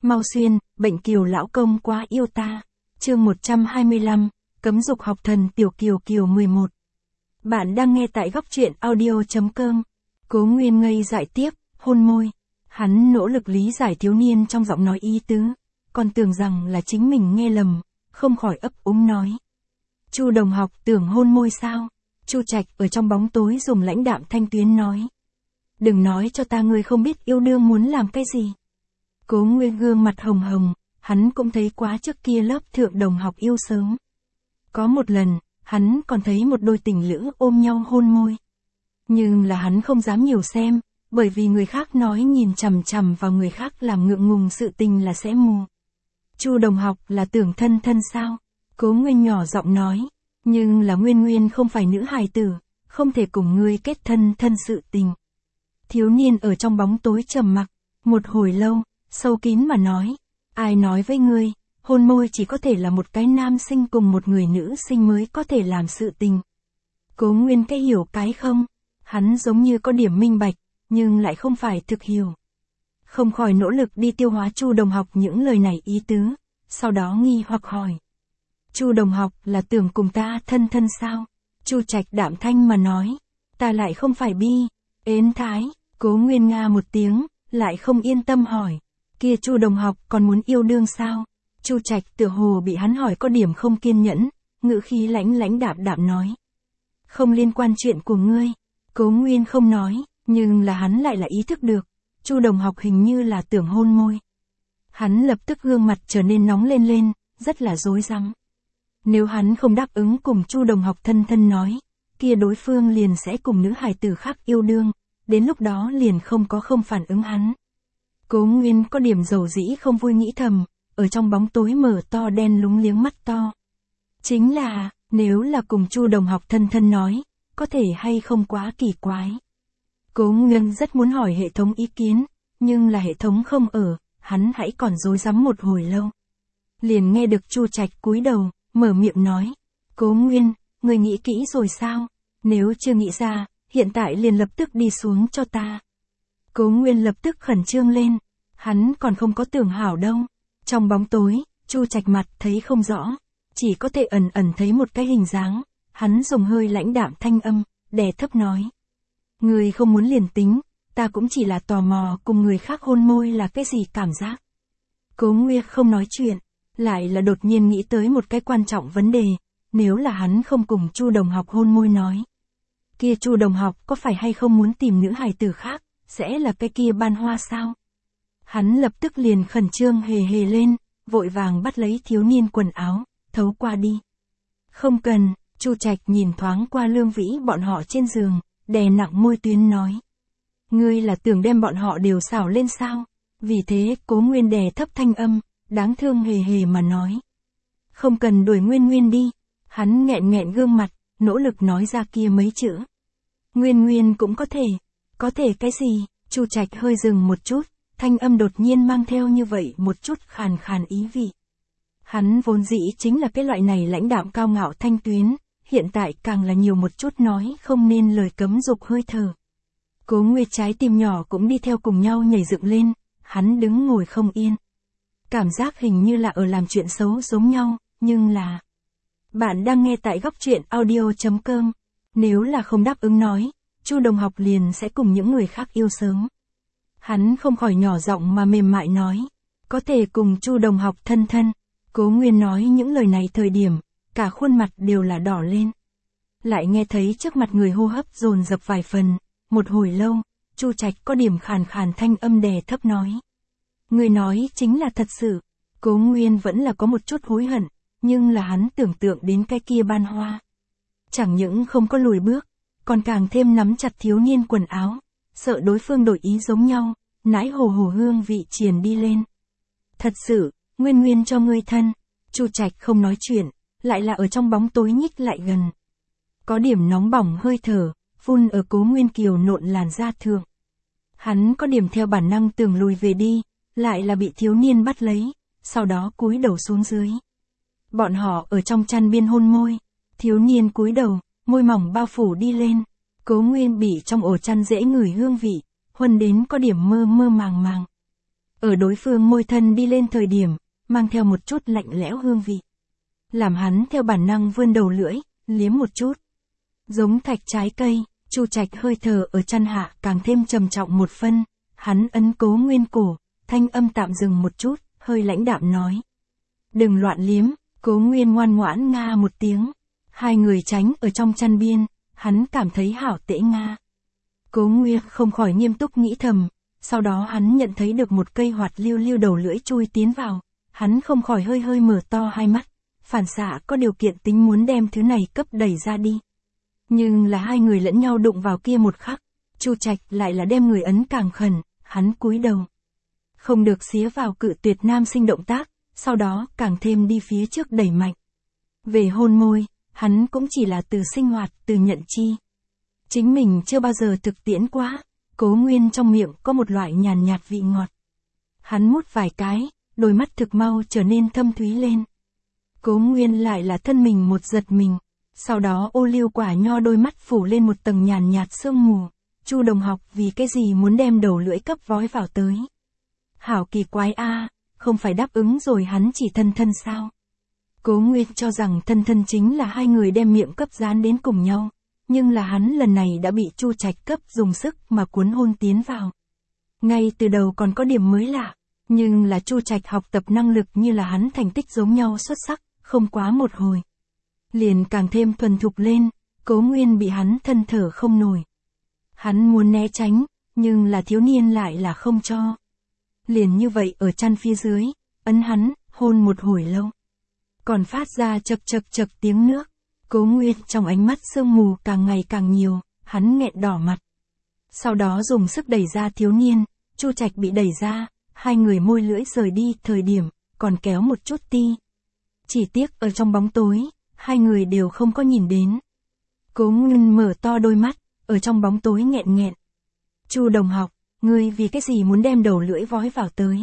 Mau xuyên, bệnh kiều lão công quá yêu ta. Chương 125, cấm dục học thần tiểu kiều kiều 11. Bạn đang nghe tại góc truyện audio.com. Cố Nguyên ngây dại tiếp, hôn môi. Hắn nỗ lực lý giải thiếu niên trong giọng nói ý tứ, còn tưởng rằng là chính mình nghe lầm, không khỏi ấp úng nói. Chu đồng học tưởng hôn môi sao? Chu Trạch ở trong bóng tối dùng lãnh đạm thanh tuyến nói. Đừng nói cho ta ngươi không biết yêu đương muốn làm cái gì. Cố Nguyên gương mặt hồng hồng, hắn cũng thấy quá trước kia lớp thượng đồng học yêu sớm. Có một lần, hắn còn thấy một đôi tình lữ ôm nhau hôn môi. Nhưng là hắn không dám nhiều xem, bởi vì người khác nói nhìn chằm chằm vào người khác làm ngượng ngùng sự tình là sẽ mù. Chu đồng học là tưởng thân thân sao? Cố Nguyên nhỏ giọng nói, nhưng là Nguyên không phải nữ hài tử, không thể cùng ngươi kết thân thân sự tình. Thiếu niên ở trong bóng tối trầm mặc, một hồi lâu, sâu kín mà nói, ai nói với ngươi, hôn môi chỉ có thể là một cái nam sinh cùng một người nữ sinh mới có thể làm sự tình. Cố Nguyên cái hiểu cái không, hắn giống như có điểm minh bạch, nhưng lại không phải thực hiểu. Không khỏi nỗ lực đi tiêu hóa Chu đồng học những lời này ý tứ, sau đó nghi hoặc hỏi. Chu đồng học là tưởng cùng ta thân thân sao? Chu Trạch đạm thanh mà nói, ta lại không phải bi, ến thái. Cố Nguyên nga một tiếng, lại không yên tâm hỏi, kia Chu đồng học còn muốn yêu đương sao? Chu Trạch tựa hồ bị hắn hỏi có điểm không kiên nhẫn, ngữ khí lãnh đạm nói. Không liên quan chuyện của ngươi. Cố Nguyên không nói, nhưng là hắn lại là ý thức được, Chu đồng học hình như là tưởng hôn môi. Hắn lập tức gương mặt trở nên nóng lên, rất là rối rắm. Nếu hắn không đáp ứng cùng Chu đồng học thân thân nói, kia đối phương liền sẽ cùng nữ hài tử khác yêu đương, đến lúc đó liền không phản ứng hắn. Cố Nguyên có điểm dầu dĩ không vui nghĩ thầm, ở trong bóng tối mở to đen lúng liếng mắt to. Chính là, nếu là cùng Chu đồng học thân thân nói, có thể hay không quá kỳ quái. Cố Nguyên rất muốn hỏi hệ thống ý kiến, nhưng là hệ thống không ở, hắn hãy còn rối rắm một hồi lâu. Liền nghe được Chu Trạch cúi đầu, mở miệng nói, Cố Nguyên, người nghĩ kỹ rồi sao? Nếu chưa nghĩ ra, hiện tại liền lập tức đi xuống cho ta. Cố Nguyên lập tức khẩn trương lên, hắn còn không có tưởng hảo đâu. Trong bóng tối, Chu Trạch mặt thấy không rõ, chỉ có thể ẩn thấy một cái hình dáng, hắn dùng hơi lãnh đạm thanh âm, đè thấp nói. Người không muốn liền tính, ta cũng chỉ là tò mò cùng người khác hôn môi là cái gì cảm giác. Cố Nguyên không nói chuyện, lại là đột nhiên nghĩ tới một cái quan trọng vấn đề, nếu là hắn không cùng Chu đồng học hôn môi nói. Kia Chu đồng học có phải hay không muốn tìm nữ hài tử khác, sẽ là cái kia ban hoa sao? Hắn lập tức liền khẩn trương hề lên, vội vàng bắt lấy thiếu niên quần áo, thấu qua đi. Không cần, Chu Trạch nhìn thoáng qua Lương Vĩ bọn họ trên giường, đè nặng môi tuyến nói. Ngươi là tưởng đem bọn họ đều xảo lên sao? Vì thế Cố Nguyên đè thấp thanh âm, đáng thương hề mà nói. Không cần đuổi Nguyên đi. Hắn nghẹn gương mặt, nỗ lực nói ra kia mấy chữ. Nguyên cũng có thể cái gì? Chu Trạch hơi dừng một chút, thanh âm đột nhiên mang theo như vậy một chút khàn ý vị. Hắn vốn dĩ chính là cái loại này lãnh đạm cao ngạo thanh tuyến, hiện tại càng là nhiều một chút nói không nên lời cấm dục hơi thở. Cố Nguyên trái tim nhỏ cũng đi theo cùng nhau nhảy dựng lên, hắn đứng ngồi không yên. Cảm giác hình như là ở làm chuyện xấu giống nhau, nhưng là... Bạn đang nghe tại góc truyện audio.com. Nếu là không đáp ứng nói, Chu đồng học liền sẽ cùng những người khác yêu sớm. Hắn không khỏi nhỏ giọng mà mềm mại nói, có thể cùng Chu đồng học thân. Cố Nguyên nói những lời này thời điểm, cả khuôn mặt đều là đỏ lên. Lại nghe thấy trước mặt người hô hấp dồn dập vài phần, một hồi lâu, Chu Trạch có điểm khàn thanh âm đè thấp nói. Người nói chính là thật sự. Cố Nguyên vẫn là có một chút hối hận, nhưng là hắn tưởng tượng đến cái kia ban hoa. Chẳng những không có lùi bước, còn càng thêm nắm chặt thiếu niên quần áo, sợ đối phương đổi ý giống nhau, nãi hồ hương vị triền đi lên. Thật sự, Nguyên cho ngươi thân. Chu Trạch không nói chuyện, lại là ở trong bóng tối nhích lại gần. Có điểm nóng bỏng hơi thở, phun ở Cố Nguyên kiều nộn làn da thượng. Hắn có điểm theo bản năng tưởng lùi về đi, lại là bị thiếu niên bắt lấy, sau đó cúi đầu xuống dưới. Bọn họ ở trong chăn biên hôn môi, thiếu niên cúi đầu, môi mỏng bao phủ đi lên. Cố Nguyên bị trong ổ chăn dễ ngửi hương vị, huân đến có điểm mơ màng. ở đối phương môi thân đi lên thời điểm, mang theo một chút lạnh lẽo hương vị. Làm hắn theo bản năng vươn đầu lưỡi, liếm một chút. Giống thạch trái cây, Chu Trạch hơi thở ở chăn hạ càng thêm trầm trọng một phân, hắn ấn Cố Nguyên cổ, thanh âm tạm dừng một chút, hơi lãnh đạm nói. Đừng loạn liếm, Cố Nguyên ngoan ngoãn nga một tiếng. Hai người tránh ở trong chăn biên, hắn cảm thấy hảo tễ nga. Cố Nguyên không khỏi nghiêm túc nghĩ thầm, sau đó hắn nhận thấy được một cây hoạt lưu lưu đầu lưỡi chui tiến vào, hắn không khỏi hơi hơi mở to hai mắt, phản xạ có điều kiện tính muốn đem thứ này cấp đẩy ra đi. Nhưng là hai người lẫn nhau đụng vào kia một khắc, Chu Trạch lại là đem người ấn càng khẩn, hắn cúi đầu. Không được xía vào cự tuyệt nam sinh động tác, sau đó càng thêm đi phía trước đẩy mạnh. Về hôn môi, hắn cũng chỉ là từ sinh hoạt, từ nhận chi. Chính mình chưa bao giờ thực tiễn quá, Cố Nguyên trong miệng có một loại nhàn nhạt vị ngọt. Hắn mút vài cái, đôi mắt thực mau trở nên thâm thúy lên. Cố Nguyên lại là thân mình một giật mình, sau đó ô liu quả nho đôi mắt phủ lên một tầng nhàn nhạt sương mù. Chu đồng học vì cái gì muốn đem đầu lưỡi cấp vói vào tới. Hảo kỳ quái a, không phải đáp ứng rồi hắn chỉ thân thân sao. Cố Nguyên cho rằng thân thân chính là hai người đem miệng cấp dán đến cùng nhau, nhưng là hắn lần này đã bị Chu Trạch cấp dùng sức mà cuốn hôn tiến vào. Ngay từ đầu còn có điểm mới lạ, nhưng là Chu Trạch học tập năng lực như là hắn thành tích giống nhau xuất sắc, không quá một hồi. Liền càng thêm thuần thục lên, Cố Nguyên bị hắn thân thở không nổi. Hắn muốn né tránh, nhưng là thiếu niên lại là không cho. Liền như vậy ở chăn phía dưới, ấn hắn, hôn một hồi lâu. Còn phát ra chậc chậc chậc tiếng nước. Cố Nguyên trong ánh mắt sương mù càng ngày càng nhiều, hắn nghẹn đỏ mặt. Sau đó dùng sức đẩy ra thiếu niên, Chu Trạch bị đẩy ra, hai người môi lưỡi rời đi thời điểm, còn kéo một chút ti. Chỉ tiếc ở trong bóng tối, hai người đều không có nhìn đến. Cố Nguyên mở to đôi mắt, ở trong bóng tối nghẹn nghẹn. Chu đồng học, ngươi vì cái gì muốn đem đầu lưỡi vói vào tới?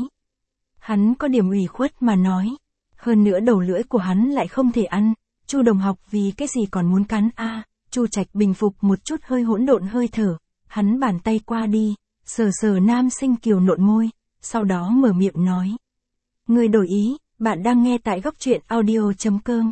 Hắn có điểm ủy khuất mà nói. Hơn nữa đầu lưỡi của hắn lại không thể ăn. Chu đồng học vì cái gì còn muốn cắn a? Chu Trạch bình phục một chút hơi hỗn độn hơi thở, hắn bàn tay qua đi, sờ sờ nam sinh kiều nộn môi, sau đó mở miệng nói. Ngươi đổi ý, bạn đang nghe tại góc truyện audio.com.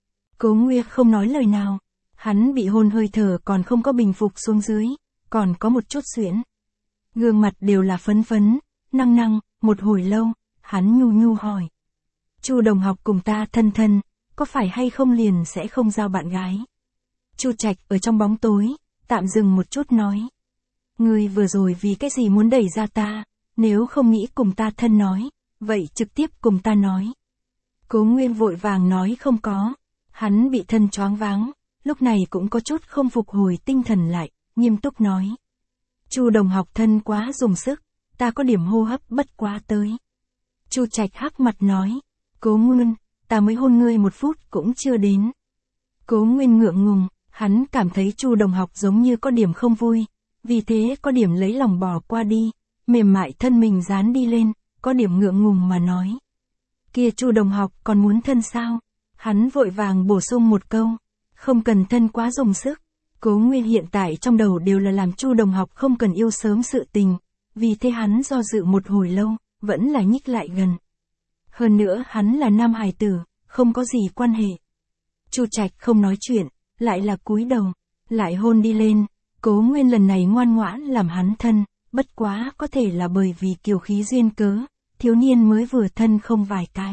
Cố Nguyên không nói lời nào, hắn bị hôn hơi thở còn không có bình phục xuống dưới, còn có một chút xuyễn. Gương mặt đều là phấn phấn, năng năng, một hồi lâu, hắn nhu nhu hỏi. Chu đồng học cùng ta thân thân, có phải hay không liền sẽ không giao bạn gái? Chu Trạch ở trong bóng tối, tạm dừng một chút nói. Ngươi vừa rồi vì cái gì muốn đẩy ra ta, nếu không nghĩ cùng ta thân nói, vậy trực tiếp cùng ta nói. Cố Nguyên vội vàng nói không có, hắn bị thân choáng váng, lúc này cũng có chút không phục hồi tinh thần lại, nghiêm túc nói. Chu đồng học thân quá dùng sức, ta có điểm hô hấp bất quá tới. Chu Trạch hắc mặt nói, Cố Nguyên, ta mới hôn ngươi một phút cũng chưa đến. Cố Nguyên ngượng ngùng, hắn cảm thấy Chu đồng học giống như có điểm không vui, vì thế có điểm lấy lòng bỏ qua đi, mềm mại thân mình dán đi lên, có điểm ngượng ngùng mà nói. Kia Chu đồng học còn muốn thân sao? Hắn vội vàng bổ sung một câu, không cần thân quá dùng sức. Cố Nguyên hiện tại trong đầu đều là làm Chu đồng học không cần yêu sớm sự tình, vì thế hắn do dự một hồi lâu, vẫn là nhích lại gần. Hơn nữa hắn là nam hài tử, không có gì quan hệ. Chu Trạch không nói chuyện, lại là cúi đầu, lại hôn đi lên. Cố Nguyên lần này ngoan ngoãn làm hắn thân, bất quá có thể là bởi vì kiều khí duyên cớ, thiếu niên mới vừa thân không vài cái.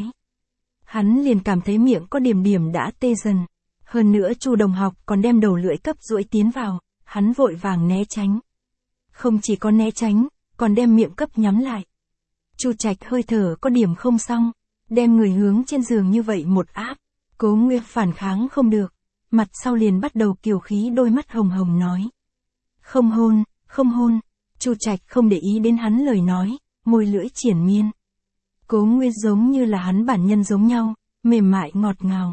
Hắn liền cảm thấy miệng có điểm điểm đã tê dần. Hơn nữa Chu đồng học còn đem đầu lưỡi cấp duỗi tiến vào, hắn vội vàng né tránh. Không chỉ có né tránh, còn đem miệng cấp nhắm lại. Chu Trạch hơi thở có điểm không xong, đem người hướng trên giường như vậy một áp. Cố Nguyên phản kháng không được, mặt sau liền bắt đầu kiều khí đôi mắt hồng hồng nói. Không hôn, không hôn. Chu Trạch không để ý đến hắn lời nói, môi lưỡi triển miên. Cố Nguyên giống như là hắn bản nhân giống nhau, mềm mại ngọt ngào.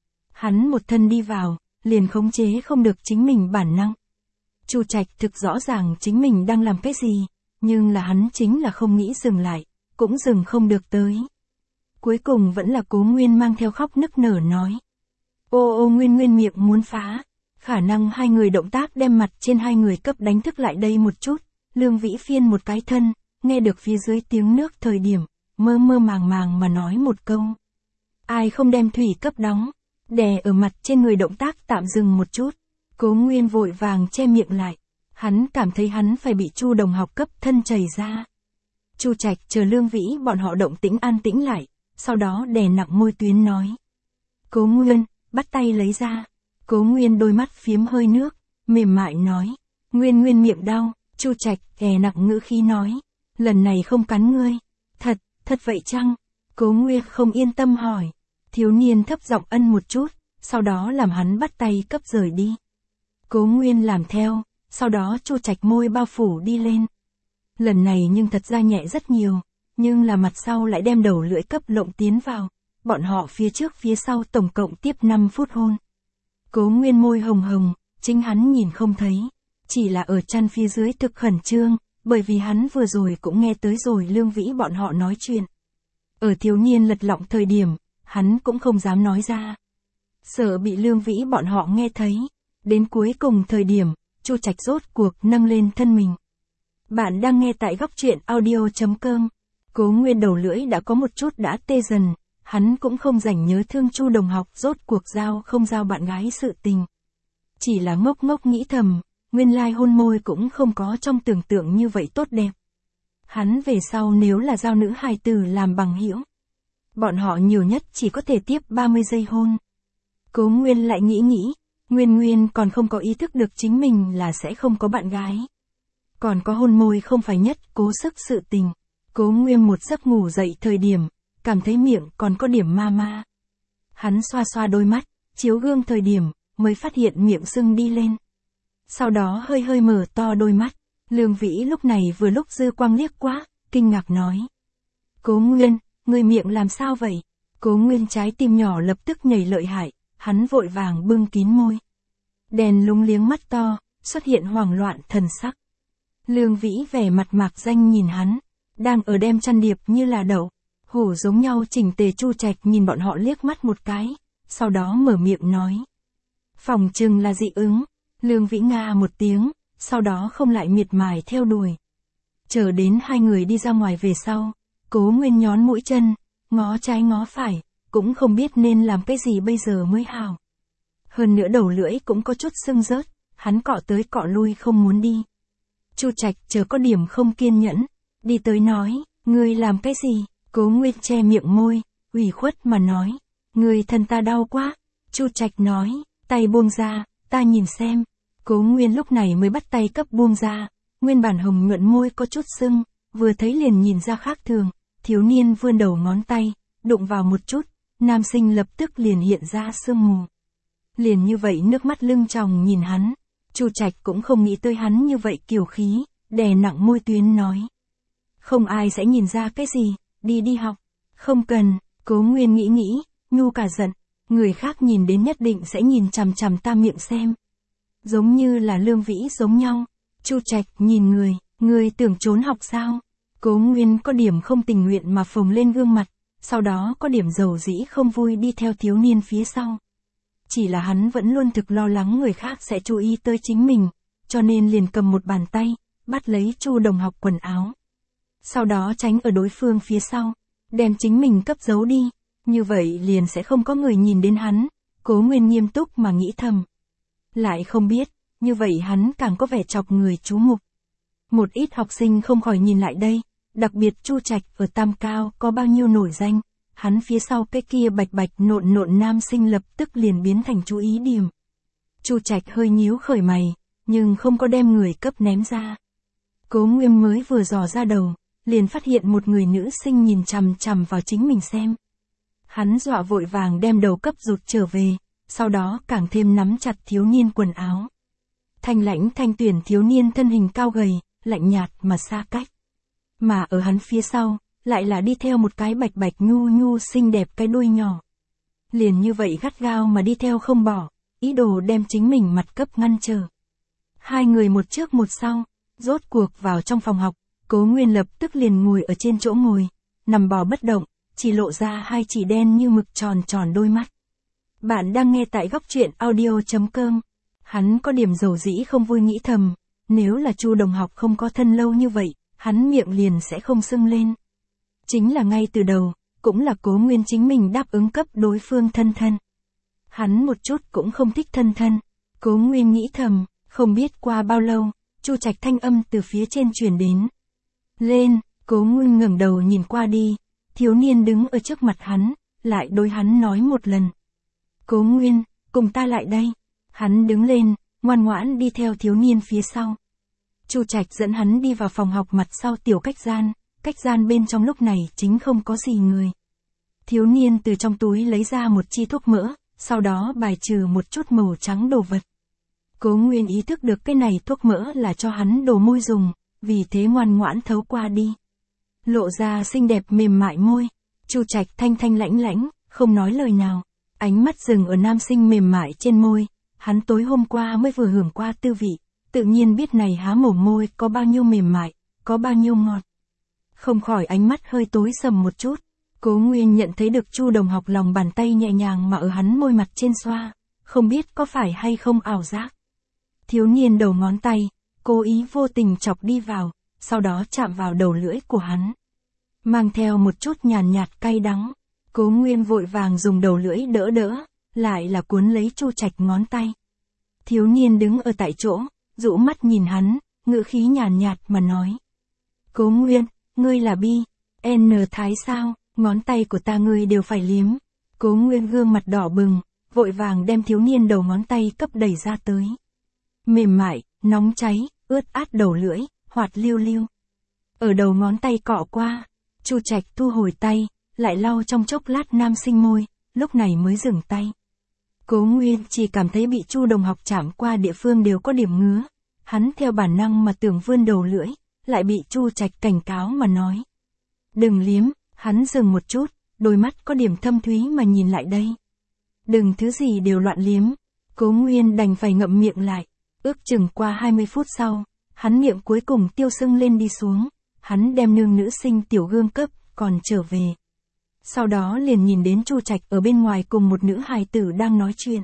Hắn một thân đi vào, liền khống chế không được chính mình bản năng. Chu Trạch thực rõ ràng chính mình đang làm cái gì, nhưng là hắn chính là không nghĩ dừng lại, cũng dừng không được tới. Cuối cùng vẫn là Cố Nguyên mang theo khóc nức nở nói. Ô Nguyên miệng muốn phá, khả năng hai người động tác đem mặt trên hai người cấp đánh thức lại đây một chút, Lương Vĩ Phiên một cái thân, nghe được phía dưới tiếng nước thời điểm, mơ mơ màng màng mà nói một câu. Ai không đem thủy cấp đóng, đè ở mặt trên người động tác tạm dừng một chút. Cố Nguyên vội vàng che miệng lại. Hắn cảm thấy hắn phải bị Chu đồng học cấp thân chảy ra. Chu Trạch chờ Lương Vĩ bọn họ động tĩnh an tĩnh lại, sau đó đè nặng môi Tuyến nói. Cố Nguyên, bắt tay lấy ra. Cố Nguyên đôi mắt phiếm hơi nước, mềm mại nói. Nguyên miệng đau. Chu Trạch đè nặng ngữ khí nói. Lần này không cắn ngươi. Thật vậy chăng? Cố Nguyên không yên tâm hỏi. Thiếu niên thấp giọng ân một chút, sau đó làm hắn bắt tay cấp rời đi. Cố Nguyên làm theo, sau đó Chu Trạch môi bao phủ đi lên. Lần này nhưng thật ra nhẹ rất nhiều, nhưng là mặt sau lại đem đầu lưỡi cấp lộng tiến vào. Bọn họ phía trước phía sau tổng cộng tiếp 5 phút hôn. Cố Nguyên môi hồng hồng, chính hắn nhìn không thấy. Chỉ là ở chăn phía dưới thực khẩn trương, bởi vì hắn vừa rồi cũng nghe tới rồi Lương Vĩ bọn họ nói chuyện. Ở thiếu niên lật lọng thời điểm, hắn cũng không dám nói ra. Sợ bị Lương Vĩ bọn họ nghe thấy. Đến cuối cùng thời điểm, Chu Trạch rốt cuộc nâng lên thân mình. Bạn đang nghe tại góc truyện audio.com. Cố Nguyên đầu lưỡi đã có một chút đã tê dần, hắn cũng không rảnh nhớ thương Chu đồng học rốt cuộc giao không giao bạn gái sự tình. Chỉ là ngốc ngốc nghĩ thầm, nguyên lai hôn môi cũng không có trong tưởng tượng như vậy tốt đẹp. Hắn về sau nếu là giao nữ hài tử làm bằng hữu, bọn họ nhiều nhất chỉ có thể tiếp 30 giây hôn. Cố Nguyên lại nghĩ, Nguyên còn không có ý thức được chính mình là sẽ không có bạn gái. Còn có hôn môi không phải nhất cố sức sự tình. Cố Nguyên một giấc ngủ dậy thời điểm, cảm thấy miệng còn có điểm ma ma. Hắn xoa xoa đôi mắt, chiếu gương thời điểm, mới phát hiện miệng sưng đi lên. Sau đó hơi mở to đôi mắt, Lương Vĩ lúc này vừa lúc dư quang liếc quá, kinh ngạc nói. Cố Nguyên, người miệng làm sao vậy? Cố Nguyên trái tim nhỏ lập tức nhảy lợi hại, hắn vội vàng bưng kín môi. Đèn lúng liếng mắt to, xuất hiện hoảng loạn thần sắc. Lương Vĩ vẻ mặt mạc danh nhìn hắn, đang ở đem chăn điệp như là đậu, hổ giống nhau chỉnh tề. Chu Trạch nhìn bọn họ liếc mắt một cái, sau đó mở miệng nói. Phòng chừng là dị ứng. Lương Vĩ nga một tiếng, sau đó không lại miệt mài theo đuổi. Chờ đến hai người đi ra ngoài về sau, Cố Nguyên nhón mũi chân, ngó trái ngó phải, cũng không biết nên làm cái gì bây giờ mới hảo. Hơn nữa đầu lưỡi cũng có chút sưng rớt, hắn cọ tới cọ lui không muốn đi. Chu Trạch chờ có điểm không kiên nhẫn, đi tới nói, ngươi làm cái gì? Cố Nguyên che miệng môi, ủy khuất mà nói, người thân ta đau quá. Chu Trạch nói, tay buông ra, ta nhìn xem. Cố Nguyên lúc này mới bắt tay cấp buông ra, nguyên bản hồng nhuận môi có chút sưng, vừa thấy liền nhìn ra khác thường. Thiếu niên vươn đầu ngón tay, đụng vào một chút, nam sinh lập tức liền hiện ra sương mù. Liền như vậy nước mắt lưng tròng nhìn hắn. Chu Trạch cũng không nghĩ tới hắn như vậy kiều khí, đè nặng môi Tuyến nói. Không ai sẽ nhìn ra cái gì, đi học. Không cần. Cố Nguyên nghĩ, nhu cả giận, người khác nhìn đến nhất định sẽ nhìn chằm chằm ta miệng xem. Giống như là Lương Vĩ giống nhau. Chu Trạch nhìn người tưởng trốn học sao? Cố Nguyên có điểm không tình nguyện mà phồng lên gương mặt, sau đó có điểm dầu dĩ không vui đi theo thiếu niên phía sau. Chỉ là hắn vẫn luôn thực lo lắng người khác sẽ chú ý tới chính mình, cho nên liền cầm một bàn tay, bắt lấy Chu đồng học quần áo. Sau đó tránh ở đối phương phía sau, đem chính mình cấp giấu đi, như vậy liền sẽ không có người nhìn đến hắn. Cố Nguyên nghiêm túc mà nghĩ thầm. Lại không biết, như vậy hắn càng có vẻ chọc người chú mục. Một ít học sinh không khỏi nhìn lại đây, đặc biệt Chu Trạch ở Tam Cao có bao nhiêu nổi danh, hắn phía sau cái kia bạch bạch nộn nam sinh lập tức liền biến thành chú ý điểm. Chu Trạch hơi nhíu khởi mày, nhưng không có đem người cấp ném ra. Cố Nguyên mới vừa dò ra đầu, liền phát hiện một người nữ sinh nhìn chằm chằm vào chính mình xem. Hắn dọa vội vàng đem đầu cấp rụt trở về, sau đó càng thêm nắm chặt thiếu niên quần áo. Thanh lãnh thanh tuyển thiếu niên thân hình cao gầy, lạnh nhạt mà xa cách. Mà ở hắn phía sau, lại là đi theo một cái bạch bạch nhu xinh đẹp cái đuôi nhỏ. Liền như vậy gắt gao mà đi theo không bỏ, ý đồ đem chính mình mặt cấp ngăn trở. Hai người một trước một sau, rốt cuộc vào trong phòng học, Cố Nguyên lập tức liền ngồi ở trên chỗ ngồi, nằm bò bất động, chỉ lộ ra hai chỉ đen như mực tròn đôi mắt. Bạn đang nghe tại góc truyện audio.com. Hắn có điểm dầu dĩ không vui nghĩ thầm, nếu là Chu đồng học không có thân lâu như vậy, hắn miệng liền sẽ không sưng lên. Chính là ngay từ đầu, cũng là Cố Nguyên chính mình đáp ứng cấp đối phương thân thân. Hắn một chút cũng không thích thân thân. Cố Nguyên nghĩ thầm, không biết qua bao lâu, Chu Trạch thanh âm từ phía trên truyền đến. Lên, Cố Nguyên ngẩng đầu nhìn qua đi, thiếu niên đứng ở trước mặt hắn, lại đối hắn nói một lần. Cố Nguyên, cùng ta lại đây. Hắn đứng lên, ngoan ngoãn đi theo thiếu niên phía sau. Chu Trạch dẫn hắn đi vào phòng học mặt sau tiểu cách gian bên trong lúc này chính không có gì người. Thiếu niên từ trong túi lấy ra một chi thuốc mỡ, sau đó bài trừ một chút màu trắng đồ vật. Cố Nguyên ý thức được cái này thuốc mỡ là cho hắn đồ môi dùng, vì thế ngoan ngoãn thấu qua đi. Lộ ra xinh đẹp mềm mại môi, Chu Trạch thanh thanh lãnh lãnh, không nói lời nào, ánh mắt dừng ở nam sinh mềm mại trên môi, hắn tối hôm qua mới vừa hưởng qua tư vị, tự nhiên biết này há mồm môi có bao nhiêu mềm mại, có bao nhiêu ngọt. Không khỏi ánh mắt hơi tối sầm một chút, Cố Nguyên nhận thấy được Chu Đồng Học lòng bàn tay nhẹ nhàng mà ở hắn môi mặt trên xoa, không biết có phải hay không ảo giác. Thiếu niên đầu ngón tay, cố ý vô tình chọc đi vào, sau đó chạm vào đầu lưỡi của hắn. Mang theo một chút nhàn nhạt cay đắng, Cố Nguyên vội vàng dùng đầu lưỡi đỡ, lại là cuốn lấy Chu Trạch ngón tay. Thiếu niên đứng ở tại chỗ, dụ mắt nhìn hắn, ngữ khí nhàn nhạt mà nói. Cố Nguyên, ngươi là bi, N thái sao, ngón tay của ta ngươi đều phải liếm. Cố Nguyên gương mặt đỏ bừng, vội vàng đem thiếu niên đầu ngón tay cấp đẩy ra tới. Mềm mại, nóng cháy, ướt át đầu lưỡi, hoạt lưu lưu. Ở đầu ngón tay cọ qua, Chu Trạch thu hồi tay, lại lau trong chốc lát nam sinh môi, lúc này mới dừng tay. Cố Nguyên chỉ cảm thấy bị Chu Đồng Học chạm qua địa phương đều có điểm ngứa. Hắn theo bản năng mà tưởng vươn đầu lưỡi, lại bị Chu Trạch cảnh cáo mà nói. Đừng liếm, hắn dừng một chút, đôi mắt có điểm thâm thúy mà nhìn lại đây. Đừng thứ gì đều loạn liếm. Cố Nguyên đành phải ngậm miệng lại. Ước chừng qua 20 phút sau, hắn miệng cuối cùng tiêu sưng lên đi xuống. Hắn đem nương nữ sinh tiểu gương cấp, còn trở về. Sau đó liền nhìn đến Chu Trạch ở bên ngoài cùng một nữ hài tử đang nói chuyện.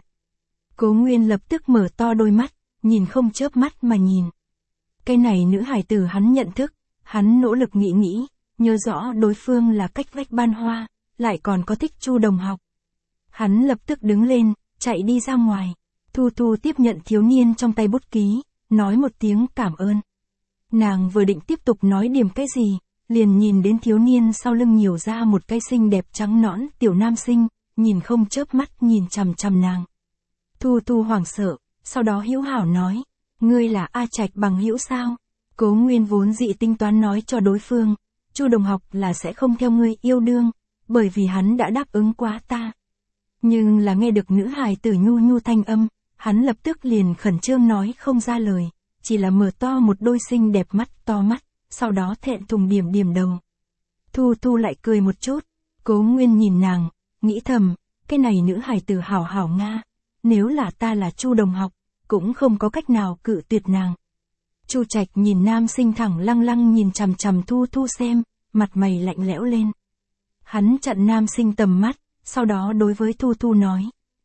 Cố Nguyên lập tức mở to đôi mắt, nhìn không chớp mắt mà nhìn. Cái này nữ hài tử hắn nhận thức, hắn nỗ lực nghĩ, nhớ rõ đối phương là cách vách ban hoa, lại còn có thích Chu Đồng Học. Hắn lập tức đứng lên, chạy đi ra ngoài. Thu Thu tiếp nhận thiếu niên trong tay bút ký, nói một tiếng cảm ơn. Nàng vừa định tiếp tục nói điểm cái gì, liền nhìn đến thiếu niên sau lưng nhiều ra một cái xinh đẹp trắng nõn tiểu nam sinh, nhìn không chớp mắt nhìn chằm chằm nàng. Thu Thu hoảng sợ, sau đó hữu hảo nói, ngươi là A Trạch bằng hữu sao? Cố Nguyên vốn dị tính toán nói cho đối phương, Chu Đồng Học là sẽ không theo ngươi yêu đương, bởi vì hắn đã đáp ứng quá ta. Nhưng là nghe được nữ hài tử nhu nhu thanh âm, hắn lập tức liền khẩn trương nói không ra lời, chỉ là mở to một đôi xinh đẹp mắt to mắt, sau đó thẹn thùng điểm đầu. Thu Thu lại cười một chút, Cố Nguyên nhìn nàng, nghĩ thầm, cái này nữ hài tử hảo hảo nga, nếu là ta là Chu Đồng Học, cũng không có cách nào cự tuyệt nàng. Chu Trạch nhìn nam sinh thẳng lăng lăng nhìn chằm chằm Thu Thu xem, mặt mày lạnh lẽo lên. Hắn chặn nam sinh tầm mắt, sau đó đối với Thu Thu nói.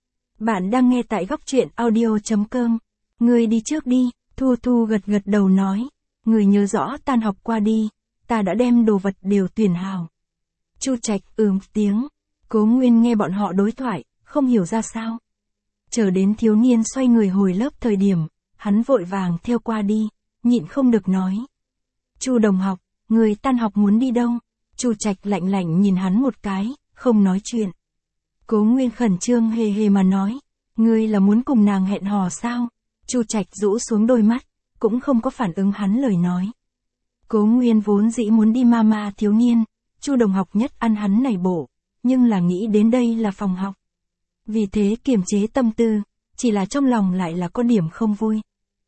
Bạn đang nghe tại góc truyện audio.com. Ngươi đi trước đi, Thu Thu gật đầu nói. Người nhớ rõ tan học qua đi, ta đã đem đồ vật đều tuyển hào. Chu Trạch tiếng. Cố Nguyên nghe bọn họ đối thoại, không hiểu ra sao. Chờ đến thiếu niên xoay người hồi lớp thời điểm, hắn vội vàng theo qua đi, nhịn không được nói. Chu Đồng Học, người tan học muốn đi đâu? Chu Trạch lạnh lạnh nhìn hắn một cái, không nói chuyện. Cố Nguyên khẩn trương hề hề mà nói, ngươi là muốn cùng nàng hẹn hò sao? Chu Trạch rũ xuống đôi mắt, cũng không có phản ứng hắn lời nói. Cố Nguyên vốn dĩ muốn đi mama thiếu niên, Chu Đồng Học nhất ăn hắn này bổ, nhưng là nghĩ đến đây là phòng học. Vì thế kiềm chế tâm tư, chỉ là trong lòng lại là có điểm không vui.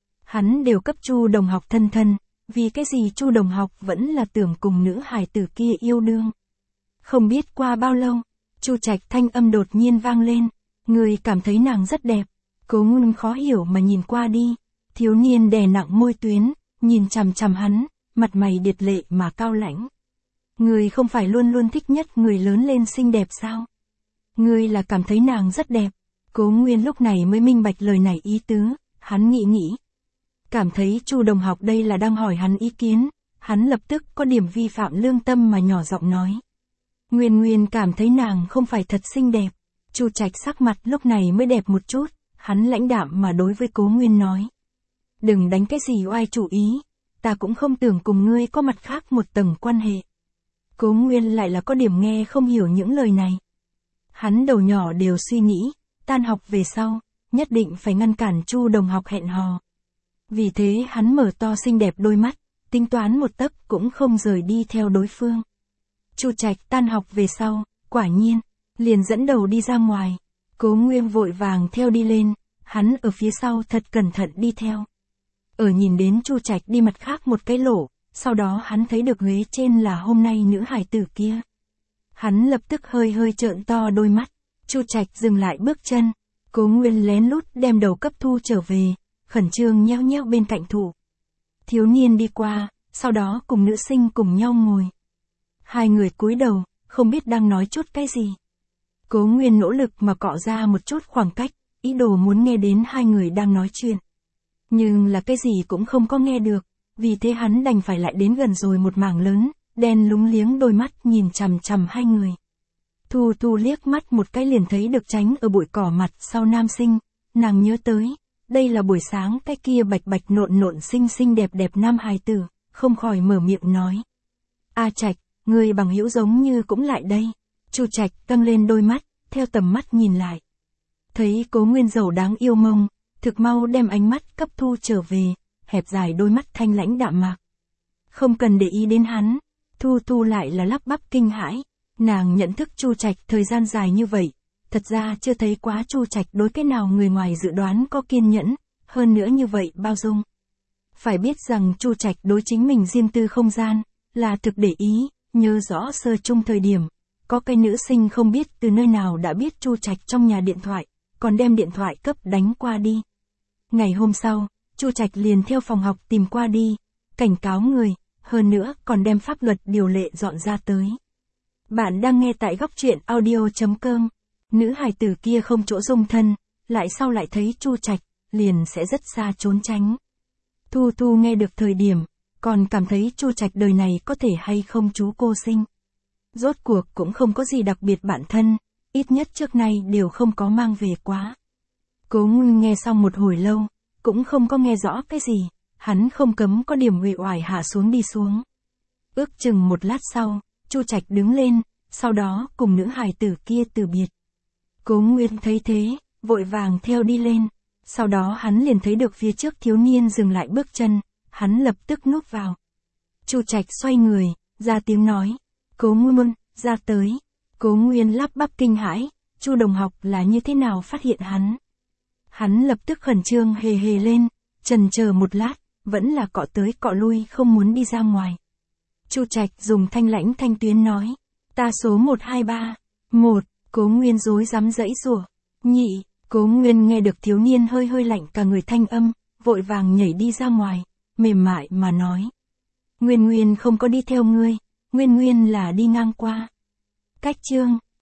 Hắn đều cấp Chu Đồng Học thân, vì cái gì Chu Đồng Học vẫn là tưởng cùng nữ hài tử kia yêu đương. Không biết qua bao lâu, Chu Trạch thanh âm đột nhiên vang lên, người cảm thấy nàng rất đẹp. Cố Nguyên khó hiểu mà nhìn qua đi, thiếu niên đè nặng môi tuyến, nhìn chằm chằm hắn, mặt mày điệt lệ mà cao lãnh. Người không phải luôn luôn thích nhất người lớn lên xinh đẹp sao? Người là cảm thấy nàng rất đẹp. Cố Nguyên lúc này mới minh bạch lời này ý tứ, hắn nghĩ. Cảm thấy Chu Đồng Học đây là đang hỏi hắn ý kiến, hắn lập tức có điểm vi phạm lương tâm mà nhỏ giọng nói. Nguyên Nguyên cảm thấy nàng không phải thật xinh đẹp. Chu Trạch sắc mặt lúc này mới đẹp một chút, hắn lãnh đạm mà đối với Cố Nguyên nói. Đừng đánh cái gì oai chủ ý, ta cũng không tưởng cùng ngươi có mặt khác một tầng quan hệ. Cố Nguyên lại là có điểm nghe không hiểu những lời này. Hắn đầu nhỏ đều suy nghĩ, tan học về sau, nhất định phải ngăn cản Chu đồng học hẹn hò. Vì thế hắn mở to xinh đẹp đôi mắt, tính toán một tấc cũng không rời đi theo đối phương. Chu Trạch tan học về sau, quả nhiên, liền dẫn đầu đi ra ngoài. Cố Nguyên vội vàng theo đi lên, hắn ở phía sau thật cẩn thận đi theo. Ở nhìn đến Chu Trạch đi mặt khác một cái lỗ, sau đó hắn thấy được ghế trên là hôm nay nữ hài tử kia. Hắn lập tức hơi hơi trợn to đôi mắt, Chu Trạch dừng lại bước chân. Cố Nguyên lén lút đem đầu cấp thu trở về, khẩn trương nheo nheo bên cạnh thủ. Thiếu niên đi qua, sau đó cùng nữ sinh cùng nhau ngồi. Hai người cúi đầu, không biết đang nói chút cái gì. Cố Nguyên nỗ lực mà cọ ra một chút khoảng cách, ý đồ muốn nghe đến hai người đang nói chuyện. Nhưng là cái gì cũng không có nghe được, vì thế hắn đành phải lại đến gần rồi một mảng lớn, đen lúng liếng đôi mắt nhìn chằm chằm hai người. Thu Thu liếc mắt một cái liền thấy được tránh ở bụi cỏ mặt sau nam sinh, nàng nhớ tới, đây là buổi sáng cái kia bạch bạch nộn nộn xinh xinh đẹp đẹp nam hài tử, không khỏi mở miệng nói. A Trạch, người bằng hữu giống như cũng lại đây. Chu Trạch căng lên đôi mắt, theo tầm mắt nhìn lại. Thấy Cố Nguyên dầu đáng yêu mông, thực mau đem ánh mắt cấp thu trở về, hẹp dài đôi mắt thanh lãnh đạm mạc. Không cần để ý đến hắn, Thu Thu lại là lắp bắp kinh hãi, nàng nhận thức Chu Trạch thời gian dài như vậy, thật ra chưa thấy quá Chu Trạch đối cái nào người ngoài dự đoán có kiên nhẫn, hơn nữa như vậy bao dung. Phải biết rằng Chu Trạch đối chính mình riêng tư không gian, là thực để ý, nhớ rõ sơ chung thời điểm, có cái nữ sinh không biết từ nơi nào đã biết Chu Trạch trong nhà điện thoại, còn đem điện thoại cấp đánh qua đi. Ngày hôm sau, Chu Trạch liền theo phòng học tìm qua đi, cảnh cáo người, hơn nữa còn đem pháp luật điều lệ dọn ra tới. Bạn đang nghe tại góc truyện audio.com. Nữ hài tử kia không chỗ dung thân, lại sau lại thấy Chu Trạch, liền sẽ rất xa trốn tránh. Thu Thu nghe được thời điểm, còn cảm thấy Chu Trạch đời này có thể hay không chú cô sinh. Rốt cuộc cũng không có gì đặc biệt bản thân, ít nhất trước nay đều không có mang về quá. Cố Nguyên nghe xong một hồi lâu, cũng không có nghe rõ cái gì, hắn không cấm có điểm uể oải hạ xuống đi xuống. Ước chừng một lát sau, Chu Trạch đứng lên, sau đó cùng nữ hài tử kia từ biệt. Cố Nguyên thấy thế, vội vàng theo đi lên, sau đó hắn liền thấy được phía trước thiếu niên dừng lại bước chân, hắn lập tức núp vào. Chu Trạch xoay người, ra tiếng nói, Cố Nguyên, ra tới. Cố Nguyên lắp bắp kinh hãi, Chu đồng học là như thế nào phát hiện hắn. Hắn lập tức khẩn trương hề hề lên, chần chờ một lát, vẫn là cọ tới cọ lui không muốn đi ra ngoài. Chu Trạch dùng thanh lãnh thanh tuyến nói, ta số 123, 1, Cố Nguyên rối rắm giãy giụa, nhị, Cố Nguyên nghe được thiếu niên hơi hơi lạnh cả người thanh âm, vội vàng nhảy đi ra ngoài, mềm mại mà nói. Nguyên Nguyên không có đi theo ngươi, Nguyên Nguyên là đi ngang qua. Cách chương